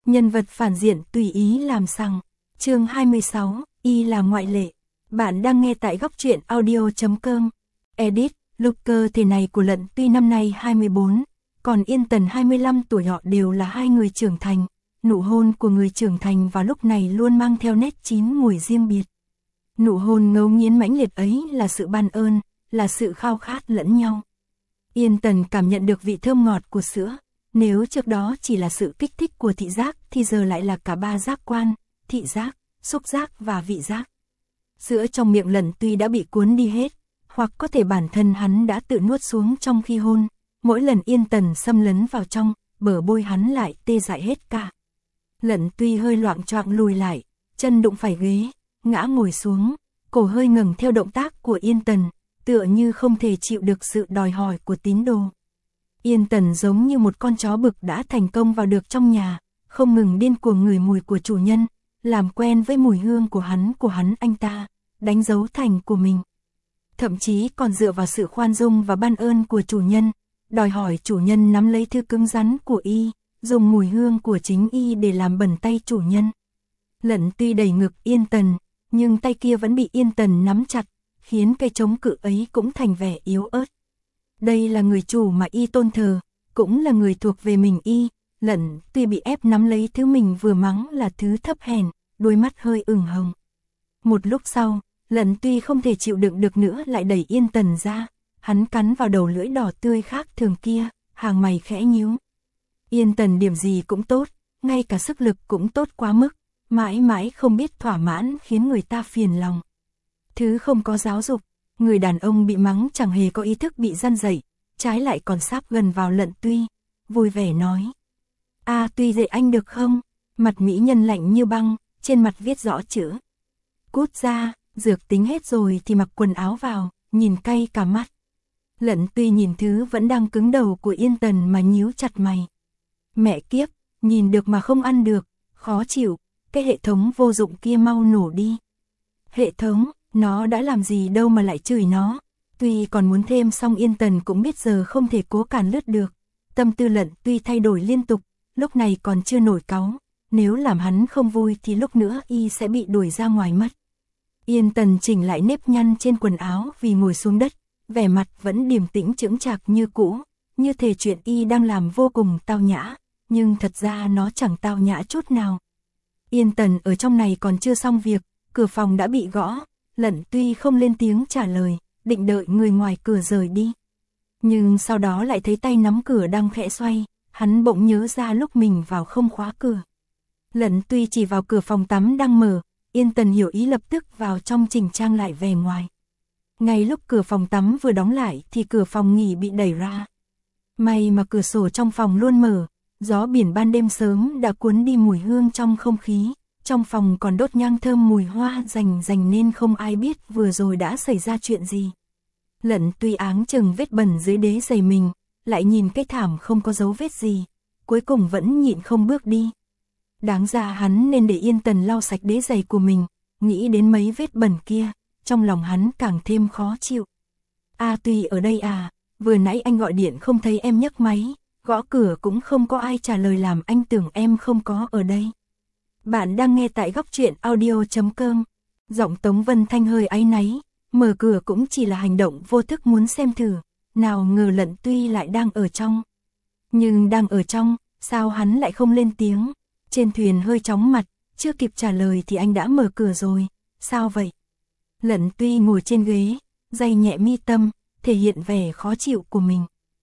Nhân vật phản diện tùy ý làm sằng. Chương 26, y là ngoại lệ. Bạn đang nghe tại góc truyện audio.com. Edit, Luker thể này của Lận Tuy năm nay 24, còn Yên Tần 25 tuổi, họ đều là hai người trưởng thành. Nụ hôn của người trưởng thành vào lúc này luôn mang theo nét chín mùi riêng biệt. Nụ hôn ngấu nghiến mãnh liệt ấy là sự ban ơn, là sự khao khát lẫn nhau. Yên Tần cảm nhận được vị thơm ngọt của sữa. Nếu trước đó chỉ là sự kích thích của thị giác thì giờ lại là cả ba giác quan, thị giác, xúc giác và vị giác. Sữa trong miệng Lận Tuy đã bị cuốn đi hết, hoặc có thể bản thân hắn đã tự nuốt xuống trong khi hôn. Mỗi lần Yên Tần xâm lấn vào trong, bờ môi hắn lại tê dại hết cả. Lận Tuy hơi loạng choạng lùi lại, chân đụng phải ghế, ngã ngồi xuống, cổ hơi ngẩng theo động tác của Yên Tần, tựa như không thể chịu được sự đòi hỏi của tín đồ. Yên Tần giống như một con chó bực đã thành công vào được trong nhà, không ngừng điên cuồng ngửi mùi của chủ nhân, làm quen với mùi hương của hắn anh ta, đánh dấu thành của mình. Thậm chí còn dựa vào sự khoan dung và ban ơn của chủ nhân, đòi hỏi chủ nhân nắm lấy thứ cứng rắn của y, dùng mùi hương của chính y để làm bẩn tay chủ nhân. Lận Tuy đẩy ngực Yên Tần, nhưng tay kia vẫn bị Yên Tần nắm chặt, khiến cây chống cự ấy cũng thành vẻ yếu ớt. Đây là người chủ mà y tôn thờ, cũng là người thuộc về mình y. Lận Tuy bị ép nắm lấy thứ mình vừa mắng là thứ thấp hèn, đôi mắt hơi ửng hồng. Một lúc sau, Lận Tuy không thể chịu đựng được nữa lại đẩy Yên Tần ra, hắn cắn vào đầu lưỡi đỏ tươi khác thường kia, hàng mày khẽ nhíu. Yên Tần điểm gì cũng tốt, ngay cả sức lực cũng tốt quá mức, mãi mãi không biết thỏa mãn khiến người ta phiền lòng. Thứ không có giáo dục, người đàn ông bị mắng chẳng hề có ý thức bị răn dạy, trái lại còn sáp gần vào Lận Tuy, vui vẻ nói. Tuy dạy anh được không? Mặt mỹ nhân lạnh như băng, trên mặt viết rõ chữ. Cút ra, dược tính hết rồi thì mặc quần áo vào, nhìn cay cả mắt. Lận Tuy nhìn thứ vẫn đang cứng đầu của Yên Tần mà nhíu chặt mày. Mẹ kiếp, nhìn được mà không ăn được, khó chịu, cái hệ thống vô dụng kia mau nổ đi. Hệ thống, nó đã làm gì đâu mà lại chửi nó. Tuy còn muốn thêm xong Yên Tần cũng biết giờ không thể cố cản lướt được. Tâm tư Lận Tuy thay đổi liên tục, lúc này còn chưa nổi cáu. Nếu làm hắn không vui thì lúc nữa y sẽ bị đuổi ra ngoài mất. Yên Tần chỉnh lại nếp nhăn trên quần áo vì ngồi xuống đất, vẻ mặt vẫn điềm tĩnh chững chạc như cũ, như thể chuyện y đang làm vô cùng tao nhã, nhưng thật ra nó chẳng tao nhã chút nào. Yên Tần ở trong này còn chưa xong việc, cửa phòng đã bị gõ, Lận Tuy không lên tiếng trả lời, định đợi người ngoài cửa rời đi. Nhưng sau đó lại thấy tay nắm cửa đang khẽ xoay, hắn bỗng nhớ ra lúc mình vào không khóa cửa. Lận Tuy chỉ vào cửa phòng tắm đang mở, Yên Tần hiểu ý lập tức vào trong chỉnh trang lại vẻ ngoài. Ngay lúc cửa phòng tắm vừa đóng lại thì cửa phòng nghỉ bị đẩy ra. May mà cửa sổ trong phòng luôn mở, gió biển ban đêm sớm đã cuốn đi mùi hương trong không khí, trong phòng còn đốt nhang thơm mùi hoa rành nên không ai biết vừa rồi đã xảy ra chuyện gì. Lận Tuy áng chừng vết bẩn dưới đế giày mình, lại nhìn cái thảm không có dấu vết gì, cuối cùng vẫn nhịn không bước đi. Đáng ra hắn nên để Yên Tần lau sạch đế giày của mình, nghĩ đến mấy vết bẩn kia, trong lòng hắn càng thêm khó chịu. Tuy ở đây à, vừa nãy anh gọi điện không thấy em nhấc máy, gõ cửa cũng không có ai trả lời làm anh tưởng em không có ở đây. Bạn đang nghe tại góc truyện audio.com. Giọng Tống Vân Thanh hơi áy náy, mở cửa cũng chỉ là hành động vô thức muốn xem thử, nào ngờ Lận Tuy lại đang ở trong. Nhưng đang ở trong, sao hắn lại không lên tiếng? Trên thuyền hơi chóng mặt, chưa kịp trả lời thì anh đã mở cửa rồi, sao vậy? Lận Tuy ngồi trên ghế, day nhẹ mi tâm, thể hiện vẻ khó chịu của mình.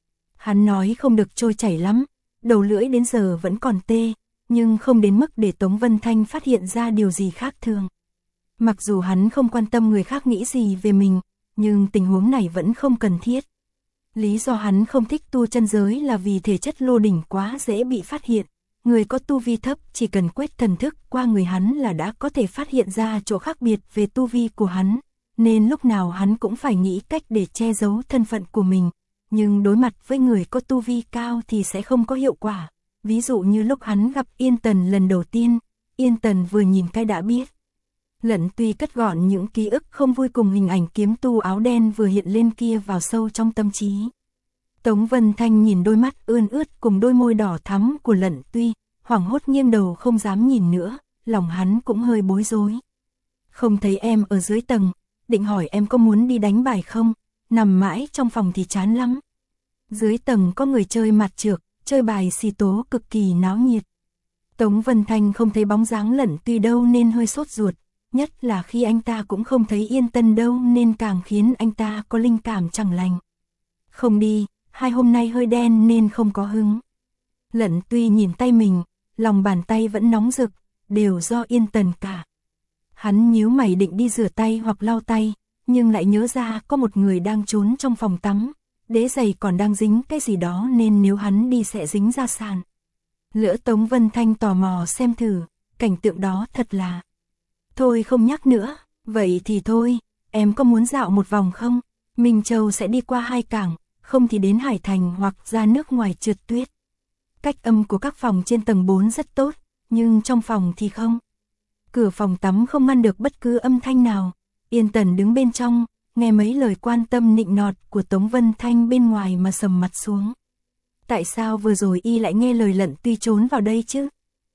Hắn nói không được trôi chảy lắm, đầu lưỡi đến giờ vẫn còn tê, nhưng không đến mức để Tống Vân Thanh phát hiện ra điều gì khác thường. Mặc dù hắn không quan tâm người khác nghĩ gì về mình, nhưng tình huống này vẫn không cần thiết. Lý do hắn không thích tu chân giới là vì thể chất lô đỉnh quá dễ bị phát hiện. Người có tu vi thấp chỉ cần quét thần thức qua người hắn là đã có thể phát hiện ra chỗ khác biệt về tu vi của hắn, nên lúc nào hắn cũng phải nghĩ cách để che giấu thân phận của mình. Nhưng đối mặt với người có tu vi cao thì sẽ không có hiệu quả. Ví dụ như lúc hắn gặp Yên Tần lần đầu tiên, Yên Tần vừa nhìn cái đã biết. Lận Tuy cất gọn những ký ức không vui cùng hình ảnh kiếm tu áo đen vừa hiện lên kia vào sâu trong tâm trí. Tống Vân Thanh nhìn đôi mắt ươn ướt cùng đôi môi đỏ thắm của Lận Tuy, hoảng hốt nghiêng đầu không dám nhìn nữa, lòng hắn cũng hơi bối rối. Không thấy em ở dưới tầng, định hỏi em có muốn đi đánh bài không, nằm mãi trong phòng thì chán lắm. Dưới tầng có người chơi mặt trược, chơi bài xì tố cực kỳ náo nhiệt. Tống Vân Thanh không thấy bóng dáng Lận Tuy đâu nên hơi sốt ruột, nhất là khi anh ta cũng không thấy Yên Tân đâu nên càng khiến anh ta có linh cảm chẳng lành. Không đi, hai hôm nay hơi đen nên không có hứng. Lận Tuy nhìn tay mình, lòng bàn tay vẫn nóng rực, đều do Yên Tần cả. Hắn nhíu mày định đi rửa tay hoặc lau tay, nhưng lại nhớ ra có một người đang trốn trong phòng tắm, đế giày còn đang dính cái gì đó nên nếu hắn đi sẽ dính ra sàn. Lỡ Tống Vân Thanh tò mò xem thử, cảnh tượng đó thật là... Thôi không nhắc nữa, vậy thì thôi, em có muốn dạo một vòng không? Minh Châu sẽ đi qua 2 cảng, không thì đến Hải Thành hoặc ra nước ngoài trượt tuyết. Cách âm của các phòng trên tầng 4 rất tốt, nhưng trong phòng thì không. Cửa phòng tắm không ngăn được bất cứ âm thanh nào. Yên Tần đứng bên trong, nghe mấy lời quan tâm nịnh nọt của Tống Vân Thanh bên ngoài mà sầm mặt xuống. Tại sao vừa rồi y lại nghe lời Lận Tuy trốn vào đây chứ?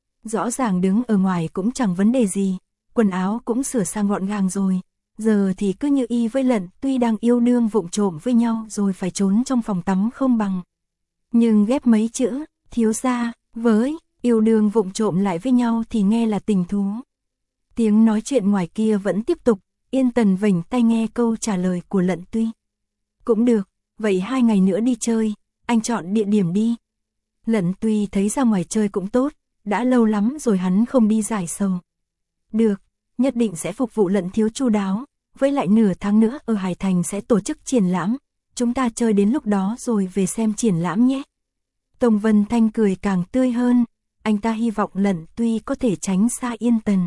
Rõ ràng đứng ở ngoài cũng chẳng vấn đề gì, quần áo cũng sửa sang gọn gàng rồi. Giờ thì cứ như y với Lận Tuy đang yêu đương vụng trộm với nhau rồi phải trốn trong phòng tắm không bằng. Nhưng ghép mấy chữ, thiếu gia, với, yêu đương vụng trộm lại với nhau thì nghe là tình thú. Tiếng nói chuyện ngoài kia vẫn tiếp tục, Yên Tần vểnh tai nghe câu trả lời của Lận Tuy. Cũng được, vậy 2 ngày nữa đi chơi, anh chọn địa điểm đi. Lận Tuy thấy ra ngoài chơi cũng tốt, đã lâu lắm rồi hắn không đi giải sầu. Được, nhất định sẽ phục vụ Lận thiếu chu đáo, với lại nửa tháng nữa ở Hải Thành sẽ tổ chức triển lãm, chúng ta chơi đến lúc đó rồi về xem triển lãm nhé. Tống Vân Thanh cười càng tươi hơn, anh ta hy vọng Lận Tuy có thể tránh xa Yên Tần.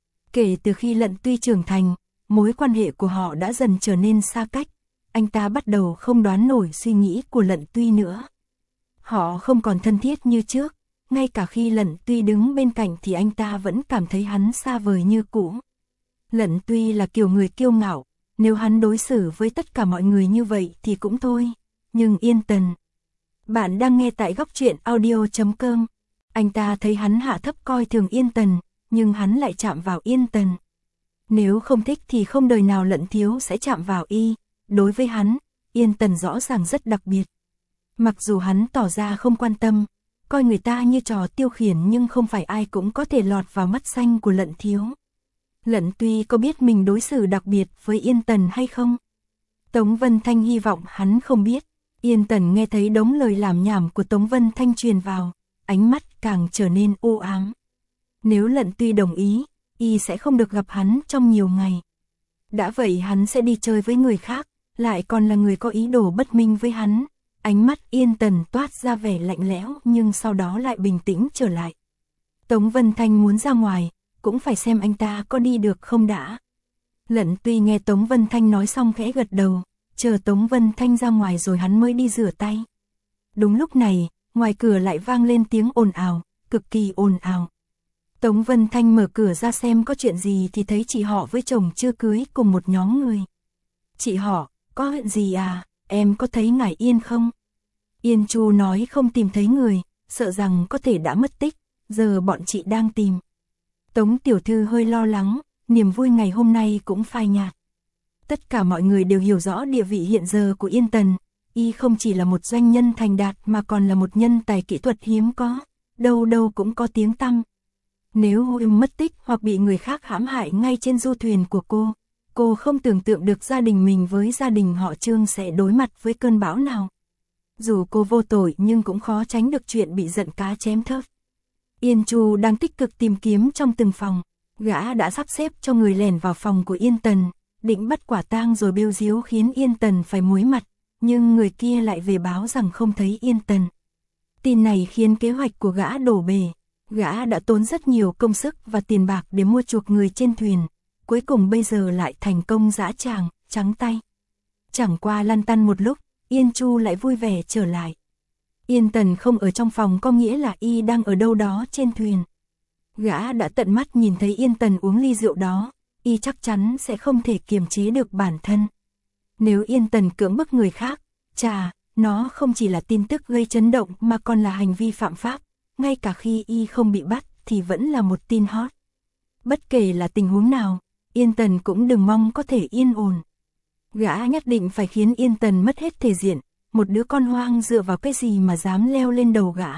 Kể từ khi Lận Tuy trưởng thành, mối quan hệ của họ đã dần trở nên xa cách, anh ta bắt đầu không đoán nổi suy nghĩ của Lận Tuy nữa. Họ không còn thân thiết như trước, ngay cả khi Lận Tuy đứng bên cạnh thì anh ta vẫn cảm thấy hắn xa vời như cũ. Lận Tuy là kiểu người kiêu ngạo, nếu hắn đối xử với tất cả mọi người như vậy thì cũng thôi, nhưng Yên Tần. Bạn đang nghe tại Góc Truyện Audio.com, anh ta thấy hắn hạ thấp coi thường Yên Tần, nhưng hắn lại chạm vào Yên Tần. Nếu không thích thì không đời nào Lận thiếu sẽ chạm vào y, đối với hắn, Yên Tần rõ ràng rất đặc biệt. Mặc dù hắn tỏ ra không quan tâm, coi người ta như trò tiêu khiển nhưng không phải ai cũng có thể lọt vào mắt xanh của Lận thiếu. Lận Tuy có biết mình đối xử đặc biệt với Yên Tần hay không? Tống Vân Thanh hy vọng hắn không biết. Yên Tần nghe thấy đống lời lảm nhảm của Tống Vân Thanh truyền vào, ánh mắt càng trở nên u ám. Nếu Lận Tuy đồng ý, y sẽ không được gặp hắn trong nhiều ngày. Đã vậy hắn sẽ đi chơi với người khác, lại còn là người có ý đồ bất minh với hắn. Ánh mắt Yên Tần toát ra vẻ lạnh lẽo nhưng sau đó lại bình tĩnh trở lại. Tống Vân Thanh muốn ra ngoài, cũng phải xem anh ta có đi được không đã. Lận Tuy nghe Tống Vân Thanh nói xong khẽ gật đầu, chờ Tống Vân Thanh ra ngoài rồi hắn mới đi rửa tay. Đúng lúc này, ngoài cửa lại vang lên tiếng ồn ào, cực kỳ ồn ào. Tống Vân Thanh mở cửa ra xem có chuyện gì thì thấy chị họ với chồng chưa cưới cùng một nhóm người. Chị họ, có chuyện gì à, em có thấy ngài Yên không? Yên Chu nói không tìm thấy người, sợ rằng có thể đã mất tích, giờ bọn chị đang tìm. Tống tiểu thư hơi lo lắng, niềm vui ngày hôm nay cũng phai nhạt. Tất cả mọi người đều hiểu rõ địa vị hiện giờ của Yên Tần, y không chỉ là một doanh nhân thành đạt mà còn là một nhân tài kỹ thuật hiếm có, đâu đâu cũng có tiếng tăm. Nếu Huynh mất tích hoặc bị người khác hãm hại ngay trên du thuyền của cô không tưởng tượng được gia đình mình với gia đình họ Trương sẽ đối mặt với cơn bão nào. Dù cô vô tội nhưng cũng khó tránh được chuyện bị giận cá chém thớt. Yên Chu đang tích cực tìm kiếm trong từng phòng, gã đã sắp xếp cho người lẻn vào phòng của Yên Tần, định bắt quả tang rồi bêu diếu khiến Yên Tần phải muối mặt, nhưng người kia lại về báo rằng không thấy Yên Tần. Tin này khiến kế hoạch của gã đổ bể, gã đã tốn rất nhiều công sức và tiền bạc để mua chuộc người trên thuyền, cuối cùng bây giờ lại thành công dã tràng, trắng tay. Chẳng qua lăn tăn một lúc, Yên Chu lại vui vẻ trở lại. Yên Tần không ở trong phòng có nghĩa là y đang ở đâu đó trên thuyền. Gã đã tận mắt nhìn thấy Yên Tần uống ly rượu đó, y chắc chắn sẽ không thể kiềm chế được bản thân. Nếu Yên Tần cưỡng bức người khác, nó không chỉ là tin tức gây chấn động mà còn là hành vi phạm pháp, ngay cả khi y không bị bắt thì vẫn là một tin hot. Bất kể là tình huống nào, Yên Tần cũng đừng mong có thể yên ổn. Gã nhất định phải khiến Yên Tần mất hết thể diện, một đứa con hoang dựa vào cái gì mà dám leo lên đầu gã.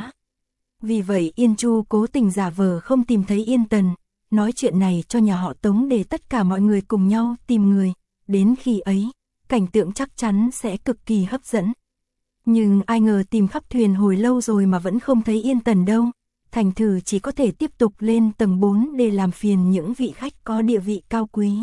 Vì vậy Yên Chu cố tình giả vờ không tìm thấy Yên Tần, nói chuyện này cho nhà họ Tống để tất cả mọi người cùng nhau tìm người, đến khi ấy, cảnh tượng chắc chắn sẽ cực kỳ hấp dẫn. Nhưng ai ngờ tìm khắp thuyền hồi lâu rồi mà vẫn không thấy Yên Tần đâu, thành thử chỉ có thể tiếp tục lên tầng 4 để làm phiền những vị khách có địa vị cao quý.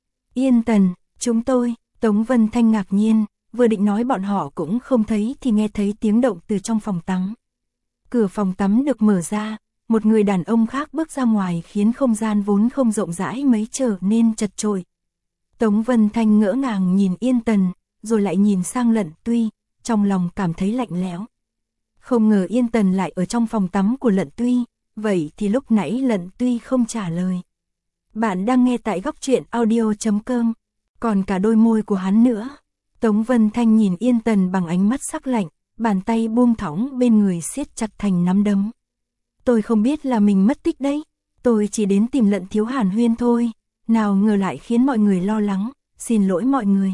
Yên Tần, chúng tôi, Tống Vân Thanh ngạc nhiên, vừa định nói bọn họ cũng không thấy thì nghe thấy tiếng động từ trong phòng tắm. Cửa phòng tắm được mở ra, một người đàn ông khác bước ra ngoài khiến không gian vốn không rộng rãi mấy trở nên chật chội. Tống Vân Thanh ngỡ ngàng nhìn Yên Tần, rồi lại nhìn sang Lận Tuy, trong lòng cảm thấy lạnh lẽo. Không ngờ Yên Tần lại ở trong phòng tắm của Lận Tuy, vậy thì lúc nãy Lận Tuy không trả lời. Bạn đang nghe tại góc truyện audio.com, còn cả đôi môi của hắn nữa. Tống Vân Thanh nhìn Yên Tần bằng ánh mắt sắc lạnh, bàn tay buông thõng bên người siết chặt thành nắm đấm. Tôi không biết là mình mất tích đấy, tôi chỉ đến tìm Lận thiếu Hàn Huyên thôi, nào ngờ lại khiến mọi người lo lắng, xin lỗi mọi người.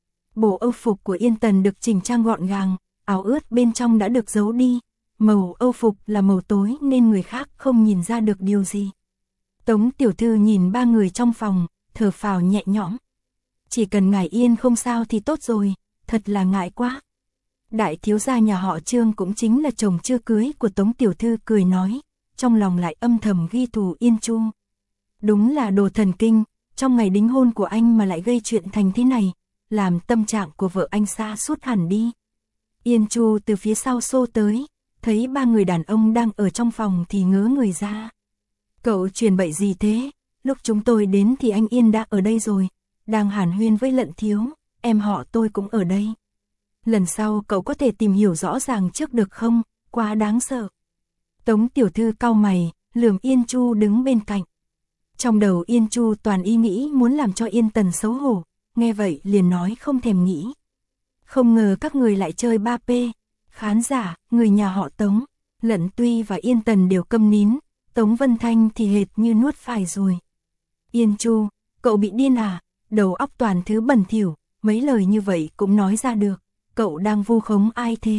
Bộ âu phục của Yên Tần được chỉnh trang gọn gàng, áo ướt bên trong đã được giấu đi, màu âu phục là màu tối nên người khác không nhìn ra được điều gì. Tống tiểu thư nhìn ba người trong phòng, thở phào nhẹ nhõm. Chỉ cần ngài yên không sao thì tốt rồi, thật là ngại quá. Đại thiếu gia nhà họ Trương cũng chính là chồng chưa cưới của Tống tiểu thư cười nói, trong lòng lại âm thầm ghi thù Yên Chu. Đúng là đồ thần kinh, trong ngày đính hôn của anh mà lại gây chuyện thành thế này, làm tâm trạng của vợ anh sa sút hẳn đi. Yên Chu từ phía sau xô tới, thấy ba người đàn ông đang ở trong phòng thì ngớ người ra. Cậu truyền bậy gì thế? Lúc chúng tôi đến thì anh Yên đã ở đây rồi, đang hàn huyên với Lận thiếu, em họ tôi cũng ở đây. Lần sau cậu có thể tìm hiểu rõ ràng trước được không? Quá đáng sợ. Tống tiểu thư cau mày, lườm Yên Chu đứng bên cạnh. Trong đầu Yên Chu toàn ý nghĩ muốn làm cho Yên Tần xấu hổ, nghe vậy liền nói không thèm nghĩ. Không ngờ các người lại chơi 3P. Khán giả, người nhà họ Tống, Lận Tuy và Yên Tần đều câm nín, Tống Vân Thanh thì hệt như nuốt phải rồi. Yên Chu, cậu bị điên à? Đầu óc toàn thứ bẩn thỉu, mấy lời như vậy cũng nói ra được, cậu đang vu khống ai thế?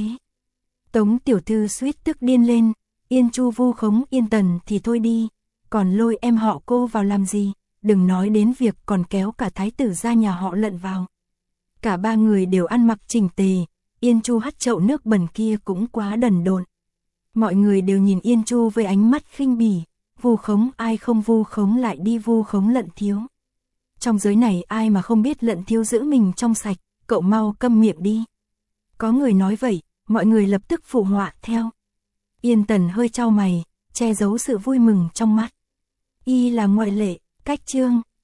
Tống tiểu thư suýt tức điên lên, Yên Chu vu khống Yên Tần thì thôi đi, còn lôi em họ cô vào làm gì? Đừng nói đến việc còn kéo cả thái tử gia nhà họ Lận vào. Cả ba người đều ăn mặc chỉnh tề, Yên Chu hắt chậu nước bẩn kia cũng quá đần độn. Mọi người đều nhìn Yên Chu với ánh mắt khinh bỉ, vu khống ai không vu khống lại đi vu khống Lận thiếu. Trong giới này ai mà không biết Lận thiếu giữ mình trong sạch, cậu mau câm miệng đi. Có người nói vậy, mọi người lập tức phụ họa theo. Yên Tần hơi chau mày, che giấu sự vui mừng trong mắt. Y là ngoại lệ, cách chương.